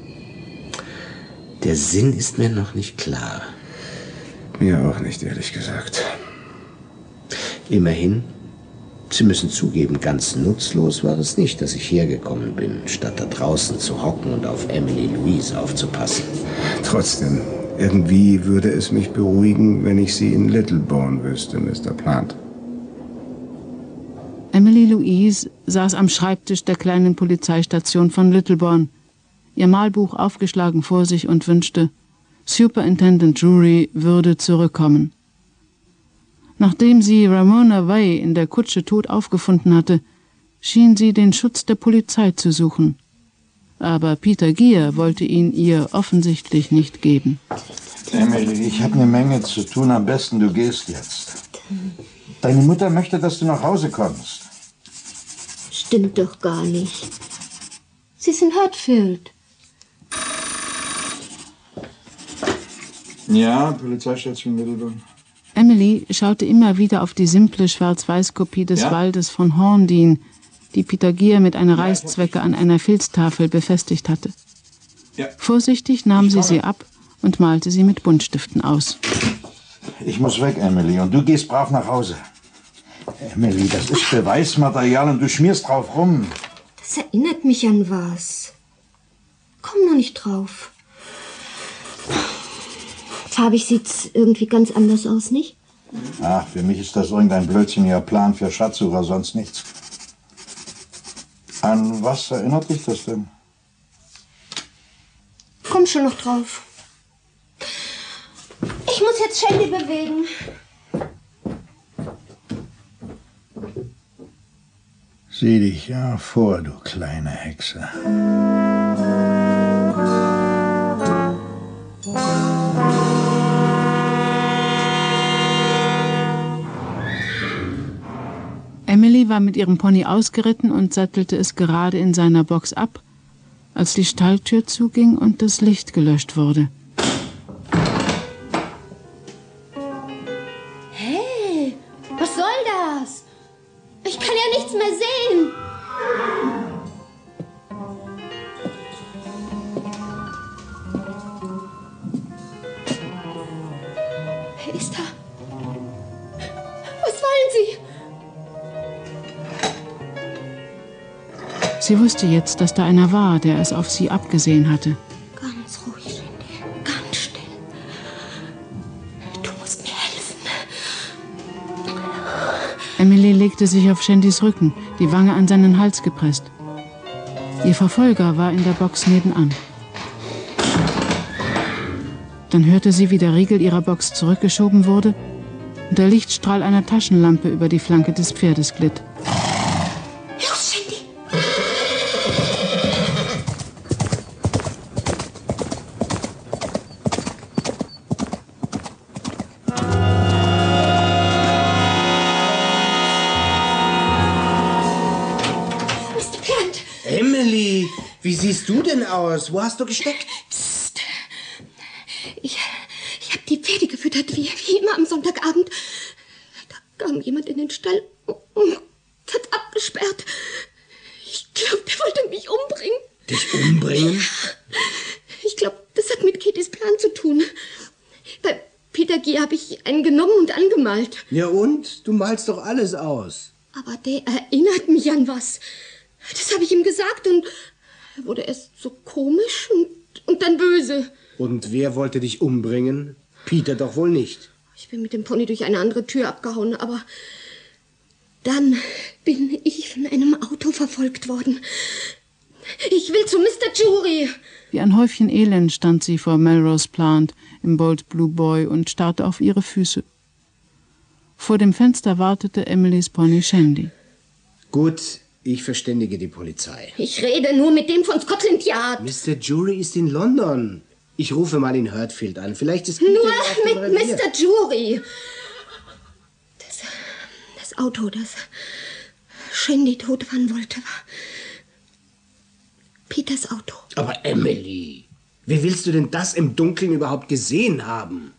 Der Sinn ist mir noch nicht klar. Mir auch nicht, ehrlich gesagt. Immerhin, Sie müssen zugeben, ganz nutzlos war es nicht, dass ich hergekommen bin, statt da draußen zu hocken und auf Emily Louise aufzupassen. Trotzdem, irgendwie würde es mich beruhigen, wenn ich Sie in Littlebourne wüsste, Mr. Plant. Emily Louise saß am Schreibtisch der kleinen Polizeistation von Littlebourne, ihr Malbuch aufgeschlagen vor sich und wünschte, Superintendent Jury würde zurückkommen. Nachdem sie Ramona Way in der Kutsche tot aufgefunden hatte, schien sie den Schutz der Polizei zu suchen. Aber Peter Gier wollte ihn ihr offensichtlich nicht geben. Emily, ich habe eine Menge zu tun. Am besten, du gehst jetzt. Deine Mutter möchte, dass du nach Hause kommst. Stimmt doch gar nicht. Sie ist in Hartfield. Ja, Polizeistation Middleburn. Emily schaute immer wieder auf die simple Schwarz-Weiß-Kopie des Waldes von Horndean, die Peter Gier mit einer Reißzwecke an einer Filztafel befestigt hatte. Ja. Vorsichtig nahm sie ab und malte sie mit Buntstiften aus. Ich muss weg, Emily, und du gehst brav nach Hause. Emily, das ist Beweismaterial und du schmierst drauf rum. Das erinnert mich an was. Komm nur nicht drauf. Farbig sieht's irgendwie ganz anders aus, nicht? Ach, für mich ist das irgendein blödsinniger Plan für Schatzsucher, sonst nichts. An was erinnert dich das denn? Komm schon noch drauf. Ich muss jetzt Shandy bewegen. Sieh dich ja vor, du kleine Hexe. Emily war mit ihrem Pony ausgeritten und sattelte es gerade in seiner Box ab, als die Stalltür zuging und das Licht gelöscht wurde. Hey, was soll das? Ich kann ja nichts mehr sehen. Wer ist da? Was wollen Sie? Sie wusste jetzt, dass da einer war, der es auf sie abgesehen hatte. Ganz ruhig, Shandy. Ganz still. Du musst mir helfen. Emily legte sich auf Shandys Rücken, die Wange an seinen Hals gepresst. Ihr Verfolger war in der Box nebenan. Dann hörte sie, wie der Riegel ihrer Box zurückgeschoben wurde und der Lichtstrahl einer Taschenlampe über die Flanke des Pferdes glitt. Los, Shandy! Mr. Plant! Emily, wie siehst du denn aus? Wo hast du gesteckt? Psst. Ich habe die Pferde gefüttert, wie immer am Sonntagabend. Da kam jemand in den Stall und hat abgesperrt. Ich glaube, der wollte mich umbringen. Dich umbringen? Ich glaube, das hat mit Katies Plan zu tun. Bei Peter G. habe ich einen genommen und angemalt. Ja und? Du malst doch alles aus. Aber der erinnert mich an was. Das habe ich ihm gesagt und er wurde erst so komisch und dann böse. Und wer wollte dich umbringen? Peter doch wohl nicht. Ich bin mit dem Pony durch eine andere Tür abgehauen, aber dann bin ich von einem Auto verfolgt worden. Ich will zu Mr. Jury. Wie ein Häufchen Elend stand sie vor Melrose Plant im Bold Blue Boy und starrte auf ihre Füße. Vor dem Fenster wartete Emilys Pony Shandy. Gut, ich verständige die Polizei. Ich rede nur mit dem von Scotland Yard. Mr. Jury ist in London. Ich rufe mal in Hurtfield an. Vielleicht ist nur auf dem mit Revier. Mr. Jury. Das Auto, das Shandy tot fahren wollte, war Peters Auto. Aber Emily, wie willst du denn das im Dunkeln überhaupt gesehen haben?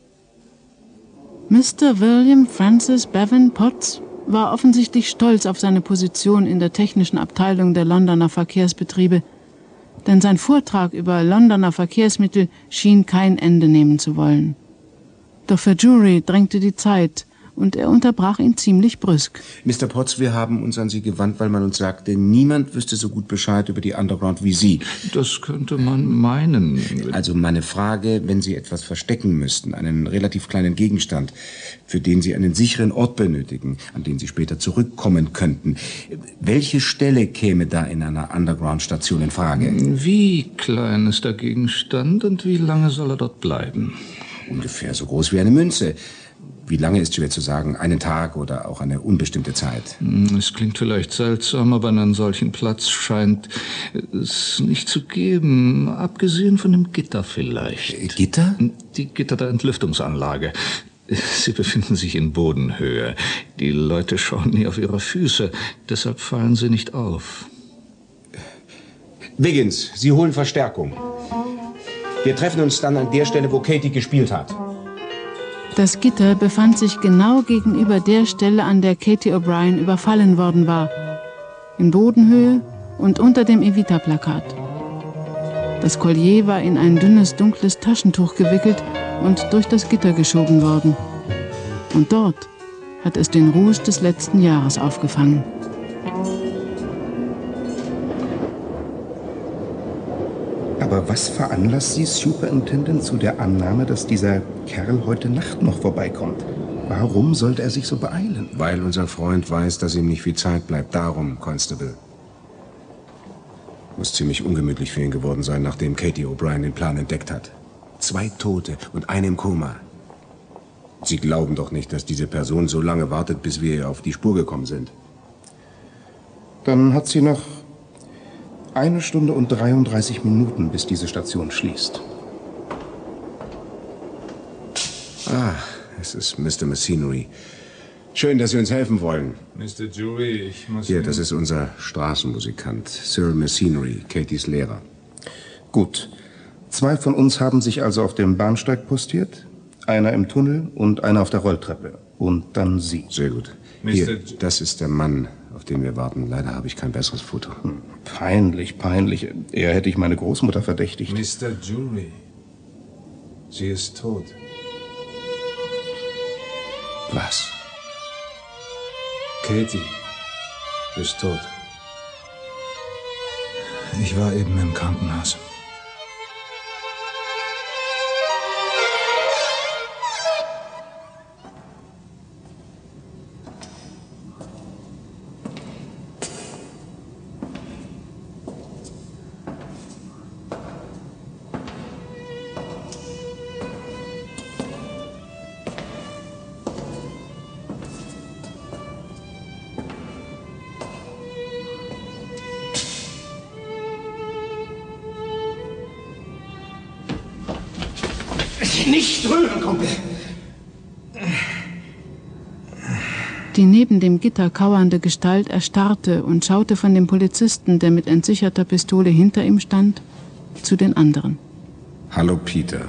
Mr. William Francis Bevan Potts war offensichtlich stolz auf seine Position in der technischen Abteilung der Londoner Verkehrsbetriebe, denn sein Vortrag über Londoner Verkehrsmittel schien kein Ende nehmen zu wollen. Doch für Jury drängte die Zeit und er unterbrach ihn ziemlich brüsk. Mr. Potts, wir haben uns an Sie gewandt, weil man uns sagte, niemand wüsste so gut Bescheid über die Underground wie Sie. Das könnte man meinen. Also meine Frage, wenn Sie etwas verstecken müssten, einen relativ kleinen Gegenstand, für den Sie einen sicheren Ort benötigen, an den Sie später zurückkommen könnten, welche Stelle käme da in einer Underground-Station in Frage? Wie klein ist der Gegenstand und wie lange soll er dort bleiben? Ungefähr so groß wie eine Münze. Wie lange ist schwer zu sagen? Einen Tag oder auch eine unbestimmte Zeit? Es klingt vielleicht seltsam, aber einen solchen Platz scheint es nicht zu geben. Abgesehen von dem Gitter vielleicht. Gitter? Die Gitter der Entlüftungsanlage. Sie befinden sich in Bodenhöhe. Die Leute schauen nie auf ihre Füße. Deshalb fallen sie nicht auf. Wiggins, Sie holen Verstärkung. Wir treffen uns dann an der Stelle, wo Katie gespielt hat. Das Gitter befand sich genau gegenüber der Stelle, an der Katie O'Brien überfallen worden war. In Bodenhöhe und unter dem Evita-Plakat. Das Collier war in ein dünnes, dunkles Taschentuch gewickelt und durch das Gitter geschoben worden. Und dort hat es den Ruß des letzten Jahres aufgefangen. Aber was veranlasst Sie, Superintendent, zu der Annahme, dass dieser Kerl heute Nacht noch vorbeikommt? Warum sollte er sich so beeilen? Weil unser Freund weiß, dass ihm nicht viel Zeit bleibt. Darum, Constable. Muss ziemlich ungemütlich für ihn geworden sein, nachdem Katie O'Brien den Plan entdeckt hat. 2 Tote und eine im Koma. Sie glauben doch nicht, dass diese Person so lange wartet, bis wir ihr auf die Spur gekommen sind. Dann hat sie noch 1 Stunde und 33 Minuten, bis diese Station schließt. Ah, es ist Mr. Machinery. Schön, dass Sie uns helfen wollen. Mr. Jury, ich muss... Hier, das ist unser Straßenmusikant, Cyril Machinery, Katies Lehrer. Gut. 2 von uns haben sich also auf dem Bahnsteig postiert, einer im Tunnel und einer auf der Rolltreppe. Und dann Sie. Sehr gut. Hier, das ist der Mann, auf den wir warten. Leider habe ich kein besseres Foto. Peinlich, peinlich. Eher hätte ich meine Großmutter verdächtigt. Mr. Jury, sie ist tot. Was? Katie ist tot. Ich war eben im Krankenhaus. nicht rühren, Kumpel! Die neben dem Gitter kauernde Gestalt erstarrte und schaute von dem Polizisten, der mit entsicherter Pistole hinter ihm stand, zu den anderen. Hallo, Peter.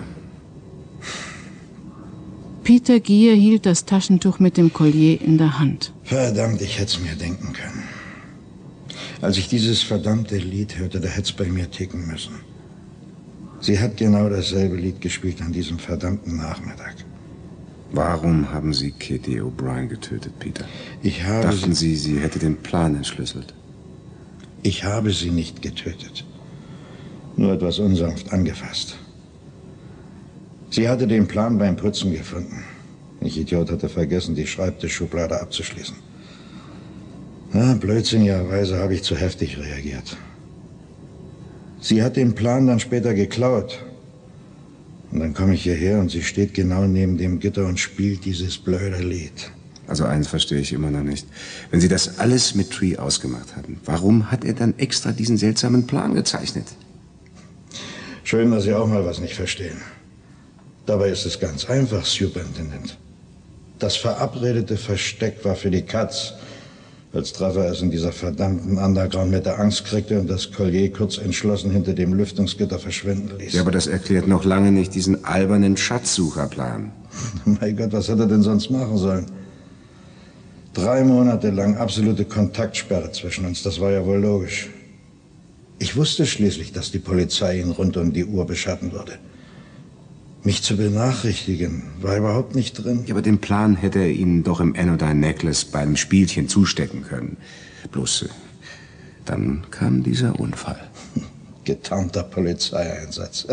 Peter Gier hielt das Taschentuch mit dem Collier in der Hand. Verdammt, ich hätte es mir denken können. Als ich dieses verdammte Lied hörte, da hätte es bei mir ticken müssen. Sie hat genau dasselbe Lied gespielt an diesem verdammten Nachmittag. Warum haben Sie Katie O'Brien getötet, Peter? Dachten Sie, sie hätte den Plan entschlüsselt? Ich habe sie nicht getötet. Nur etwas unsanft angefasst. Sie hatte den Plan beim Putzen gefunden. Ich Idiot hatte vergessen, die Schreibtischschublade abzuschließen. Na, blödsinnigerweise habe ich zu heftig reagiert. Sie hat den Plan dann später geklaut. Und dann komme ich hierher und sie steht genau neben dem Gitter und spielt dieses blöde Lied. Also eins verstehe ich immer noch nicht. Wenn Sie das alles mit Tree ausgemacht hatten, warum hat er dann extra diesen seltsamen Plan gezeichnet? Schön, dass Sie auch mal was nicht verstehen. Dabei ist es ganz einfach, Superintendent. Das verabredete Versteck war für die Katz, als Trevor es in dieser verdammten Underground mit der Angst kriegte und das Collier kurz entschlossen hinter dem Lüftungsgitter verschwinden ließ. Ja, aber das erklärt noch lange nicht diesen albernen Schatzsucherplan. Mein Gott, was hätte er denn sonst machen sollen? 3 Monate lang absolute Kontaktsperre zwischen uns, das war ja wohl logisch. Ich wusste schließlich, dass die Polizei ihn rund um die Uhr beschatten würde. Mich zu benachrichtigen war überhaupt nicht drin. Ja, aber den Plan hätte er Ihnen doch im Anodyne Necklace beim Spielchen zustecken können. Bloß, dann kam dieser Unfall. Getarnter Polizeieinsatz.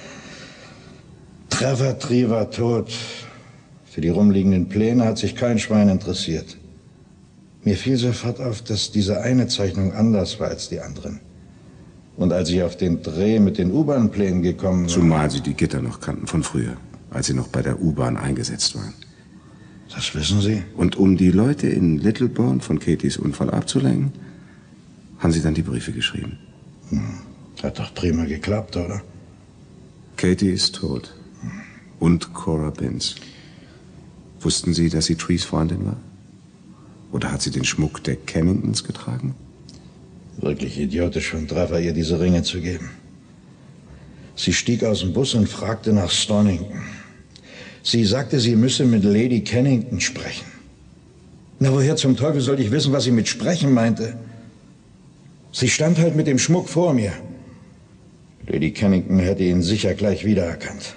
Trevor Tree war tot. Für die rumliegenden Pläne hat sich kein Schwein interessiert. Mir fiel sofort auf, dass diese eine Zeichnung anders war als die anderen. Und als ich auf den Dreh mit den U-Bahn-Plänen gekommen war... Zumal Sie die Gitter noch kannten von früher, als Sie noch bei der U-Bahn eingesetzt waren. Das wissen Sie? Und um die Leute in Littleburn von Katies Unfall abzulenken, haben Sie dann die Briefe geschrieben. Hat doch prima geklappt, oder? Katie ist tot. Und Cora Binns. Wussten Sie, dass sie Trees Freundin war? Oder hat sie den Schmuck der Kenningtons getragen? Wirklich idiotisch von Trevor, ihr diese Ringe zu geben. Sie stieg aus dem Bus und fragte nach Stonington. Sie sagte, sie müsse mit Lady Kennington sprechen. Na, woher zum Teufel sollte ich wissen, was sie mit sprechen meinte? Sie stand halt mit dem Schmuck vor mir. Lady Kennington hätte ihn sicher gleich wiedererkannt.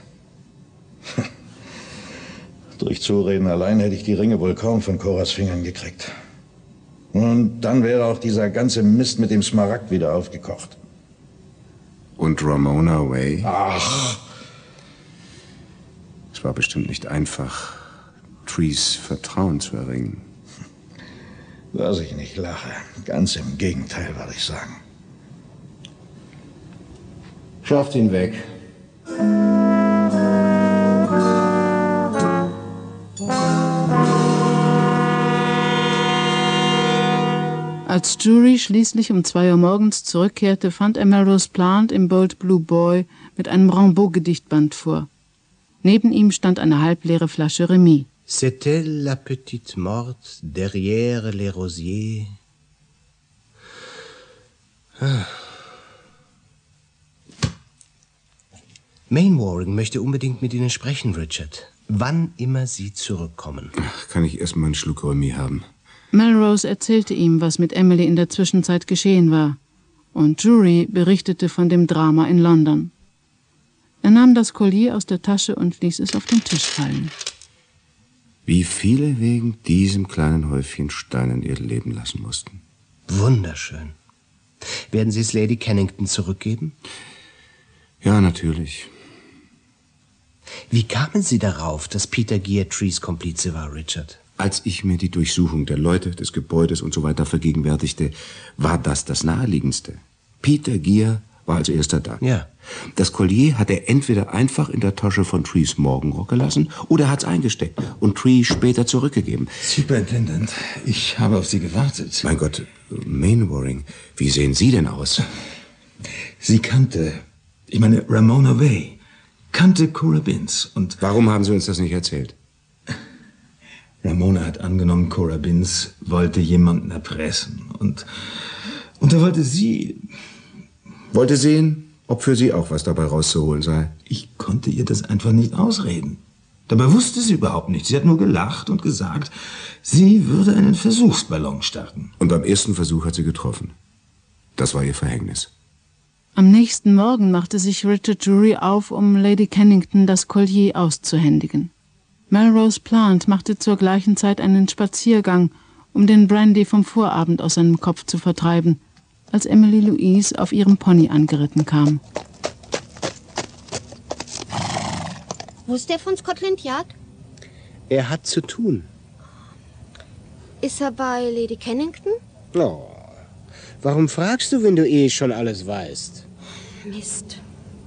Durch Zureden allein hätte ich die Ringe wohl kaum von Coras Fingern gekriegt. Und dann wäre auch dieser ganze Mist mit dem Smaragd wieder aufgekocht. Und Ramona Way? Ach. Es war bestimmt nicht einfach, Trees Vertrauen zu erringen. Dass ich nicht lache. Ganz im Gegenteil, würde ich sagen. Schafft ihn weg. Als Jury schließlich um 2 Uhr morgens zurückkehrte, fand er Melrose Plant im Bold Blue Boy mit einem Rimbaud-Gedichtband vor. Neben ihm stand eine halbleere Flasche Remy. C'était la petite morte derrière les rosiers. Mainwaring möchte unbedingt mit Ihnen sprechen, Richard. Wann immer Sie zurückkommen. Ach, kann ich erst mal einen Schluck Remy haben? Melrose erzählte ihm, was mit Emily in der Zwischenzeit geschehen war. Und Jury berichtete von dem Drama in London. Er nahm das Collier aus der Tasche und ließ es auf den Tisch fallen. Wie viele wegen diesem kleinen Häufchen Steinen ihr Leben lassen mussten. Wunderschön. Werden Sie es Lady Kennington zurückgeben? Ja, natürlich. Wie kamen Sie darauf, dass Peter Gier Trees Komplize war, Richard? Als ich mir die Durchsuchung der Leute, des Gebäudes und so weiter vergegenwärtigte, war das Naheliegendste. Peter Gier war als erster da. Ja. Das Collier hat er entweder einfach in der Tasche von Trees Morgenrock gelassen oder hat es eingesteckt und Tree später zurückgegeben. Superintendent, ich habe auf Sie gewartet. Mein Gott, Mainwaring, wie sehen Sie denn aus? Sie kannte, Ramona Way. kannte Cora Binns und... Warum haben Sie uns das nicht erzählt? Ramona hat angenommen, Cora Binns wollte jemanden erpressen. Und da wollte sie... Wollte sehen, ob für sie auch was dabei rauszuholen sei. Ich konnte ihr das einfach nicht ausreden. Dabei wusste sie überhaupt nichts. Sie hat nur gelacht und gesagt, sie würde einen Versuchsballon starten. Und beim ersten Versuch hat sie getroffen. Das war ihr Verhängnis. Am nächsten Morgen machte sich Richard Drury auf, um Lady Kennington das Collier auszuhändigen. Melrose Plant machte zur gleichen Zeit einen Spaziergang, um den Brandy vom Vorabend aus seinem Kopf zu vertreiben, als Emily Louise auf ihrem Pony angeritten kam. Wo ist der von Scotland Yard? Er hat zu tun. Ist er bei Lady Kennington? Oh, warum fragst du, wenn du schon alles weißt? Mist.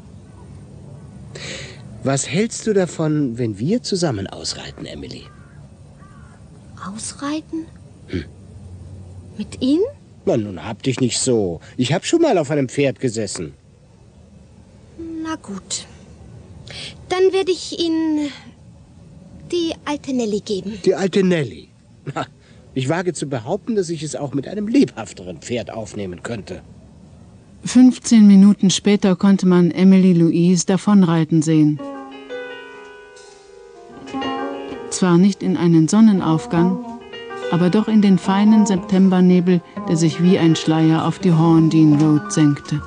Was hältst du davon, wenn wir zusammen ausreiten, Emily? Ausreiten? Mit Ihnen? Na, nun hab dich nicht so. Ich hab schon mal auf einem Pferd gesessen. Na gut. Dann werde ich Ihnen die alte Nelly geben. Die alte Nelly? Na, ich wage zu behaupten, dass ich es auch mit einem lebhafteren Pferd aufnehmen könnte. 15 Minuten später konnte man Emily Louise davonreiten sehen. Zwar nicht in einen Sonnenaufgang, aber doch in den feinen Septembernebel, der sich wie ein Schleier auf die Horndean Road senkte.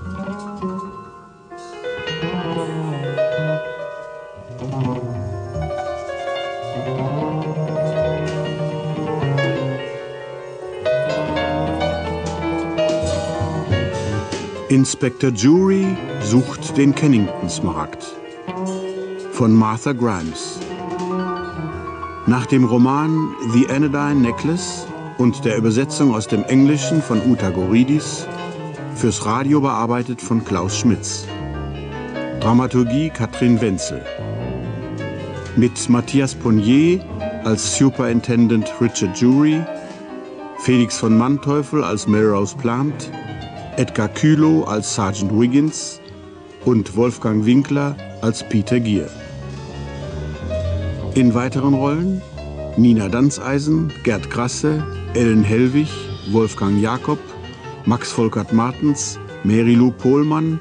Inspektor Jury sucht den Kennington-Smaragd von Martha Grimes. Nach dem Roman The Anodyne Necklace und der Übersetzung aus dem Englischen von Uta Goridis, fürs Radio bearbeitet von Klaus Schmitz. Dramaturgie Katrin Wenzel. Mit Matthias Ponnier als Superintendent Richard Jury, Felix von Manteuffel als Melrose Plant, Edgar Kühlow als Sergeant Wiggins und Wolfgang Winkler als Peter Gier. In weiteren Rollen Nina Danzeisen, Gerd Grasse, Ellen Hellwig, Wolfgang Jakob, Max Volkert Martens, Mary Lou Pohlmann,